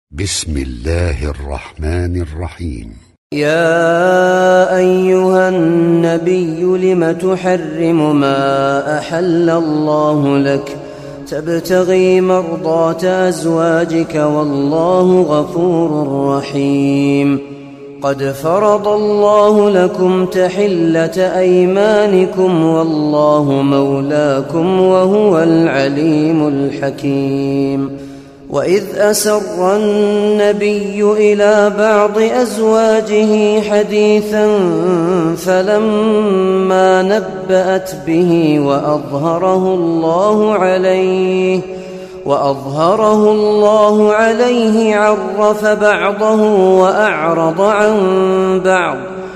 بسم الله الرحمن الرحيم. يا أيها النبي لم تحرم ما أحل الله لك تبتغي مرضات أزواجك والله غفور رحيم. قد فرض الله لكم تحلة أيمانكم والله مولاكم وهو العليم الحكيم. وإذ أسر النبي إلى بعض أزواجه حديثا فلما نبأت به وأظهره الله عليه عرف بعضه وأعرض عن بعض.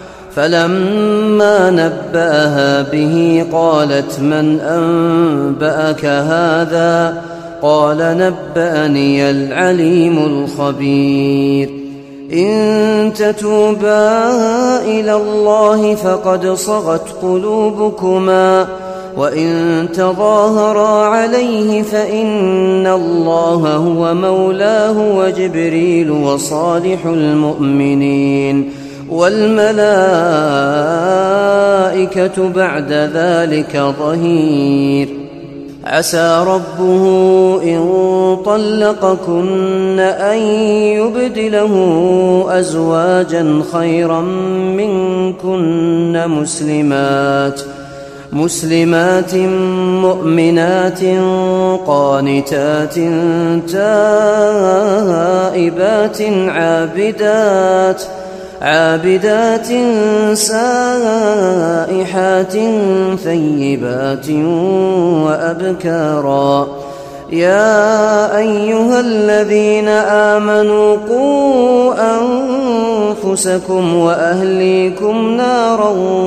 فلما نبأها به قالت من أنبأك هذا؟ قال نبأني العليم الخبير. إن تتوبا إلى الله فقد صغت قلوبكما وإن تظاهرا عليه فإن الله هو مولاه وجبريل وصالح المؤمنين والملائكة بعد ذلك ظهير. عسى ربه إن طلقكن أن يبدله أزواجا خيرا منكن مسلمات مؤمنات قانتات تائبات عابدات سائحات ثيبات وأبكارا. يا أيها الذين آمنوا قوا أنفسكم وأهليكم نارا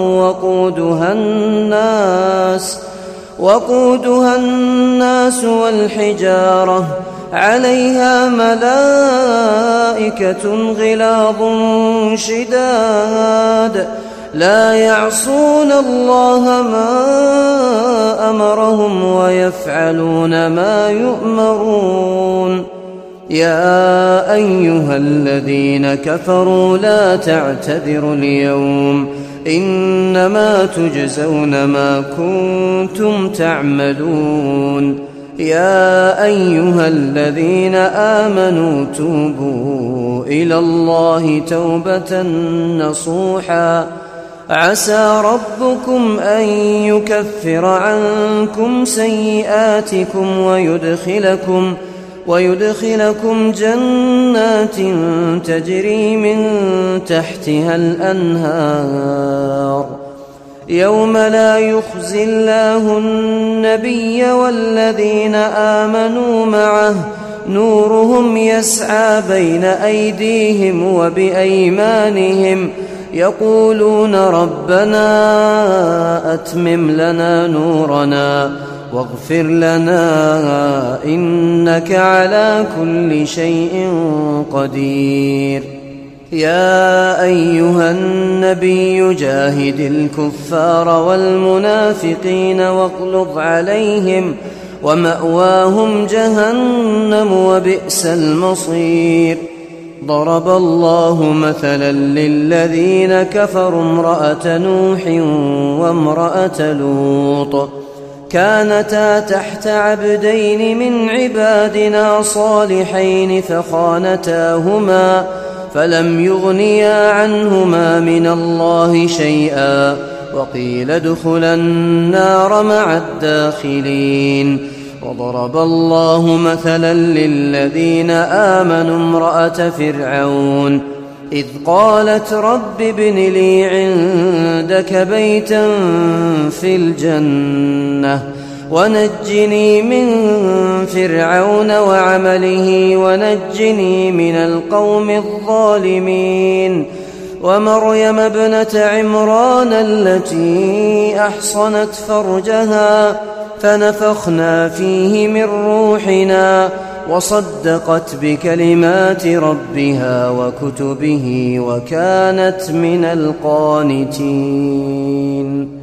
وقودها الناس والحجارة عليها ملائكة غلاظ شداد لا يعصون الله ما أمرهم ويفعلون ما يؤمرون. يا أيها الذين كفروا لا تعتذروا اليوم إنما تجزون ما كنتم تعملون. يا أيها الذين آمنوا توبوا إلى الله توبة نصوحا عسى ربكم أن يكفر عنكم سيئاتكم ويدخلكم جنات تجري من تحتها الأنهار يوم لا يخزي الله النبي والذين آمنوا معه نورهم يسعى بين أيديهم وبأيمانهم يقولون ربنا أتمم لنا نورنا واغفر لنا إنك على كل شيء قدير. يا أيها النبي جاهد الكفار والمنافقين واغلظ عليهم ومأواهم جهنم وبئس المصير. ضرب الله مثلا للذين كفروا امرأة نوح وامرأة لوط كانتا تحت عبدين من عبادنا صالحين فخانتاهما فلم يغنيا عنهما من الله شيئا وقيل ادخلا النار مع الداخلين. وضرب الله مثلا للذين آمنوا امرأة فرعون إذ قالت رب ابن لي عندك بيتا في الجنة ونجني من فرعون وعمله ونجني من القوم الظالمين. ومريم ابنة عمران التي أحصنت فرجها فنفخنا فيه من روحنا وصدقت بكلمات ربها وكتبه وكانت من القانتين.